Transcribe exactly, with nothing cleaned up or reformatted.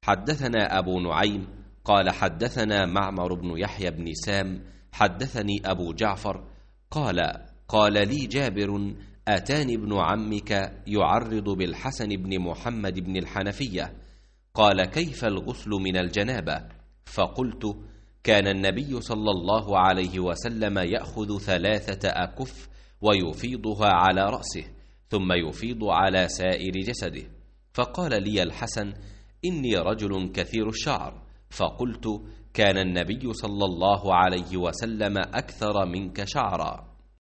حدثنا أبو نعيم قال حدثنا معمر بن يحيى بن سام حدثني أبو جعفر قال قال لي جابر أتاني ابن عمك يعرض بالحسن بن محمد بن الحنفية، قال كيف الغسل من الجنابة؟ فقلت كان النبي صلى الله عليه وسلم يأخذ ثلاثة أكف ويفيضها على رأسه ثم يفيض على سائر جسده. فقال لي الحسن إني رجل كثير الشعر، فقلت كان النبي صلى الله عليه وسلم أكثر منك شعرا.